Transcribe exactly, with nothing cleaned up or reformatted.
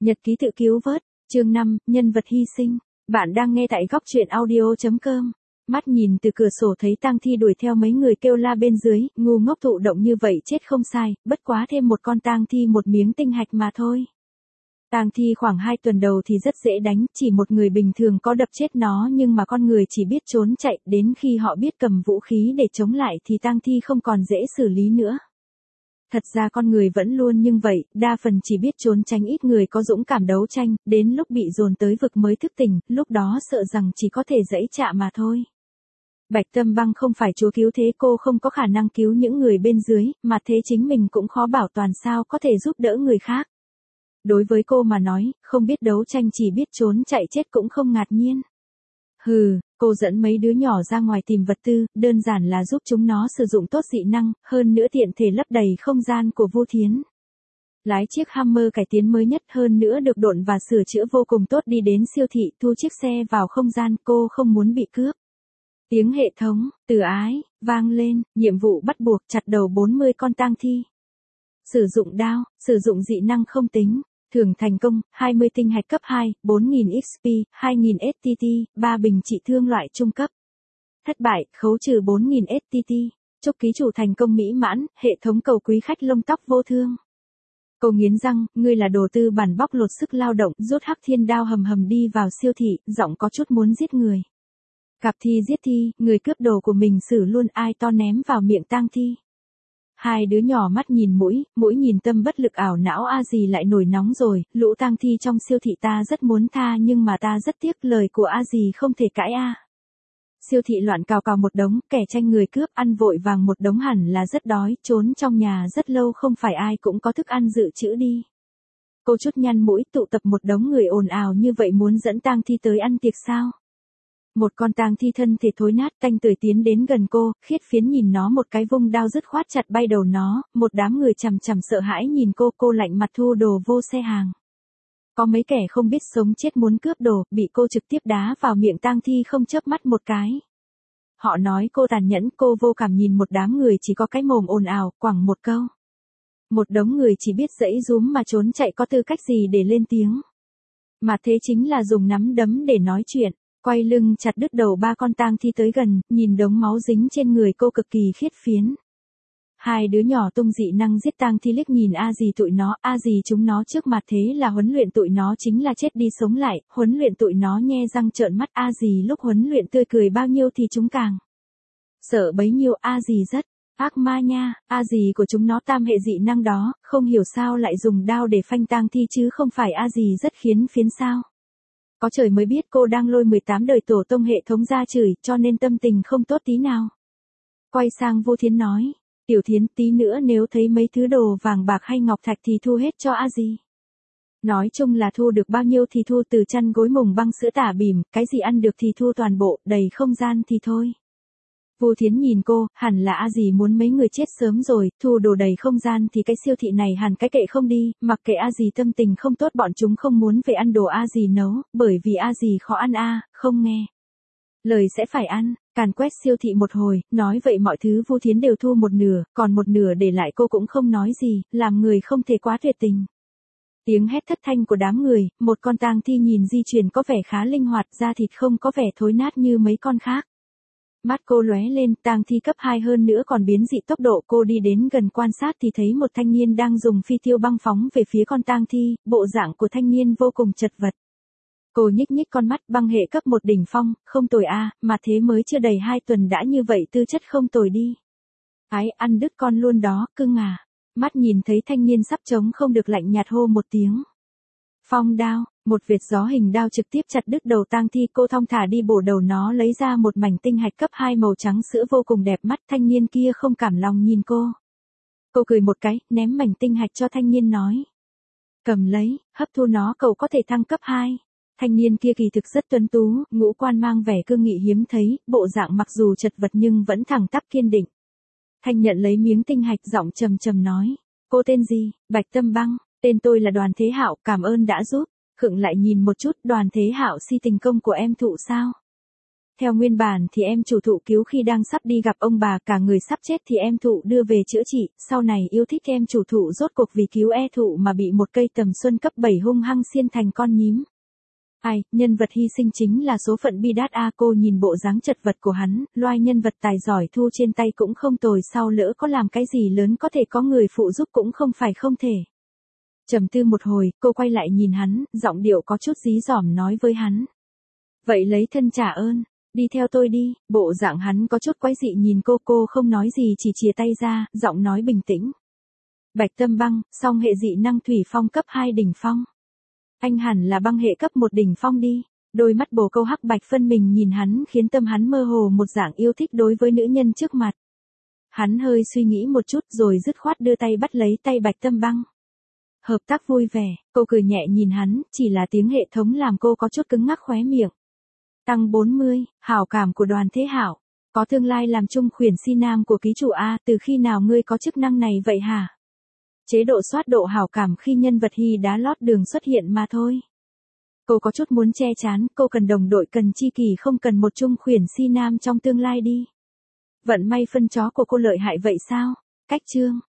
Nhật ký tự cứu vớt, chương năm, nhân vật hy sinh. Bạn đang nghe tại góc truyện audio chấm com. Mắt nhìn từ cửa sổ thấy tang thi đuổi theo mấy người kêu la bên dưới, ngu ngốc thụ động như vậy chết không sai, bất quá thêm một con tang thi một miếng tinh hạch mà thôi. Tang thi khoảng hai tuần đầu thì rất dễ đánh, chỉ một người bình thường có đập chết nó nhưng mà con người chỉ biết trốn chạy, đến khi họ biết cầm vũ khí để chống lại thì tang thi không còn dễ xử lý nữa. Thật ra con người vẫn luôn nhưng vậy, đa phần chỉ biết trốn tránh, ít người có dũng cảm đấu tranh, đến lúc bị dồn tới vực mới thức tỉnh, lúc đó sợ rằng chỉ có thể giãy chạ mà thôi. Bạch Tâm Băng không phải chúa cứu thế, cô không có khả năng cứu những người bên dưới, mà thế chính mình cũng khó bảo toàn sao có thể giúp đỡ người khác. Đối với cô mà nói, không biết đấu tranh chỉ biết trốn chạy chết cũng không ngạc nhiên. Hừ, cô dẫn mấy đứa nhỏ ra ngoài tìm vật tư, đơn giản là giúp chúng nó sử dụng tốt dị năng, hơn nữa tiện thể lấp đầy không gian của Vu Thiến. Lái chiếc Hammer cải tiến mới nhất, hơn nữa được độn và sửa chữa vô cùng tốt, đi đến siêu thị, thu chiếc xe vào không gian, cô không muốn bị cướp. Tiếng hệ thống, từ ái, vang lên, nhiệm vụ bắt buộc chặt đầu bốn mươi con tang thi. Sử dụng đao, sử dụng dị năng không tính. Thưởng thành công, hai mươi tinh hạch cấp hai, bốn nghìn ích pê, hai nghìn ét tê tê, ba bình trị thương loại trung cấp. Thất bại, khấu trừ bốn nghìn ét tê tê. Chúc ký chủ thành công mỹ mãn, hệ thống cầu quý khách lông tóc vô thương. Cô nghiến răng, ngươi là đồ tư bản bóc lột sức lao động, rút hắc thiên đao hầm hầm đi vào siêu thị, giọng có chút muốn giết người. Cặp thi giết thi, người cướp đồ của mình xử luôn, ai to ném vào miệng tang thi. Hai đứa nhỏ mắt nhìn mũi, mũi nhìn tâm, bất lực ảo não. A dì lại nổi nóng rồi, lũ tang thi trong siêu thị ta rất muốn tha nhưng mà ta rất tiếc, lời của A dì không thể cãi a. Siêu thị loạn cào cào một đống, kẻ tranh người cướp ăn vội vàng một đống, hẳn là rất đói, trốn trong nhà rất lâu không phải ai cũng có thức ăn dự trữ đi. Cô chút nhăn mũi, tụ tập một đống người ồn ào như vậy muốn dẫn tang thi tới ăn tiệc sao? Một con tang thi thân thể thối nát tanh tưởi tiến đến gần cô, Khiết Phiến nhìn nó một cái, vung đao dứt khoát chặt bay đầu nó, một đám người chằm chằm sợ hãi nhìn cô, cô lạnh mặt thu đồ vô xe hàng. Có mấy kẻ không biết sống chết muốn cướp đồ, bị cô trực tiếp đá vào miệng tang thi không chớp mắt một cái. Họ nói cô tàn nhẫn, cô vô cảm nhìn một đám người chỉ có cái mồm ồn ào, quẳng một câu. Một đống người chỉ biết giãy giúm mà trốn chạy, có tư cách gì để lên tiếng. Mà thế chính là dùng nắm đấm để nói chuyện. Quay lưng chặt đứt đầu ba con tang thi tới gần, nhìn đống máu dính trên người cô cực kỳ Khiết Phiến. Hai đứa nhỏ tung dị năng giết tang thi, liếc nhìn A dì tụi nó, A dì chúng nó trước mặt thế là huấn luyện tụi nó chính là chết đi sống lại, huấn luyện tụi nó nhe răng trợn mắt, A dì lúc huấn luyện tươi cười bao nhiêu thì chúng càng sợ bấy nhiêu. A dì rất ác ma nha, A dì của chúng nó tam hệ dị năng đó, không hiểu sao lại dùng đao để phanh tang thi chứ không phải A dì rất khiến phiến sao. Có trời mới biết cô đang lôi mười tám đời tổ tông hệ thống ra chửi, cho nên tâm tình không tốt tí nào. Quay sang Vu Thiến nói, Tiểu Thiến, tí nữa nếu thấy mấy thứ đồ vàng bạc hay ngọc thạch thì thu hết cho A dì. Nói chung là thu được bao nhiêu thì thu, từ chăn gối mùng băng sữa tả bìm, cái gì ăn được thì thu toàn bộ, đầy không gian thì thôi. Vu Thiến nhìn cô, hẳn là A dì muốn mấy người chết sớm rồi, thu đồ đầy không gian thì cái siêu thị này hẳn cái kệ không đi, mặc kệ A dì tâm tình không tốt, bọn chúng không muốn về ăn đồ A dì nấu, bởi vì A dì khó ăn a, không nghe lời sẽ phải ăn. Càn quét siêu thị một hồi, nói vậy mọi thứ Vu Thiến đều thu một nửa, còn một nửa để lại, cô cũng không nói gì, làm người không thể quá tuyệt tình. Tiếng hét thất thanh của đám người, một con tang thi nhìn di chuyển có vẻ khá linh hoạt, da thịt không có vẻ thối nát như mấy con khác. Mắt cô lóe lên, tang thi cấp hai hơn nữa còn biến dị tốc độ, cô đi đến gần quan sát thì thấy một thanh niên đang dùng phi tiêu băng phóng về phía con tang thi, bộ dạng của thanh niên vô cùng chật vật. Cô nhích nhích con mắt, băng hệ cấp một đỉnh phong, không tồi a, mà thế mới chưa đầy hai tuần đã như vậy, tư chất không tồi đi. Ái, ăn đứt con luôn đó, cưng à. Mắt nhìn thấy thanh niên sắp chống không được, lạnh nhạt hô một tiếng. Phong đao, một vệt gió hình đao trực tiếp chặt đứt đầu tang thi, cô thong thả đi bổ đầu nó, lấy ra một mảnh tinh hạch cấp hai màu trắng sữa vô cùng đẹp mắt. Thanh niên kia không cảm lòng nhìn cô. Cô cười một cái, ném mảnh tinh hạch cho thanh niên nói. Cầm lấy, hấp thu nó, cậu có thể thăng cấp hai. Thanh niên kia kỳ thực rất tuấn tú, ngũ quan mang vẻ cương nghị hiếm thấy, bộ dạng mặc dù chật vật nhưng vẫn thẳng tắp kiên định. Thanh nhận lấy miếng tinh hạch, giọng trầm trầm nói. Cô tên gì? Bạch Tâm Băng. Tên tôi là Đoàn Thế Hạo, cảm ơn đã giúp. Khựng lại nhìn một chút, Đoàn Thế Hạo si tình công của em thụ sao? Theo nguyên bản thì em chủ thụ cứu khi đang sắp đi gặp ông bà, cả người sắp chết thì em thụ đưa về chữa trị, sau này yêu thích em chủ thụ rốt cuộc vì cứu e thụ mà bị một cây tầm xuân cấp bảy hung hăng xiên thành con nhím. Ai, nhân vật hy sinh chính là số phận bi đát a. Cô nhìn bộ dáng chật vật của hắn, loài nhân vật tài giỏi thu trên tay cũng không tồi, sau lỡ có làm cái gì lớn có thể có người phụ giúp cũng không phải không thể. Trầm tư một hồi, cô quay lại nhìn hắn, giọng điệu có chút dí dỏm nói với hắn. Vậy lấy thân trả ơn, đi theo tôi đi. Bộ dạng hắn có chút quái dị nhìn cô, cô không nói gì chỉ chìa tay ra, giọng nói bình tĩnh. Bạch Tâm Băng, song hệ dị năng thủy phong cấp hai đỉnh phong. Anh hẳn là băng hệ cấp một đỉnh phong đi. Đôi mắt bồ câu hắc bạch phân mình nhìn hắn khiến tâm hắn mơ hồ một dạng yêu thích đối với nữ nhân trước mặt. Hắn hơi suy nghĩ một chút rồi dứt khoát đưa tay bắt lấy tay Bạch Tâm Băng. Hợp tác vui vẻ, cô cười nhẹ nhìn hắn, chỉ là tiếng hệ thống làm cô có chút cứng ngắc khóe miệng. Tăng bốn mươi, hảo cảm của Đoàn Thế Hảo. Có tương lai làm chung khuyển si nam của ký chủ A, từ khi nào ngươi có chức năng này vậy hả? Chế độ soát độ hảo cảm khi nhân vật hy đá lót đường xuất hiện mà thôi. Cô có chút muốn che chán, cô cần đồng đội, cần chi kỷ, không cần một chung khuyển si nam trong tương lai đi. Vận may phân chó của cô lợi hại vậy sao? Cách chương.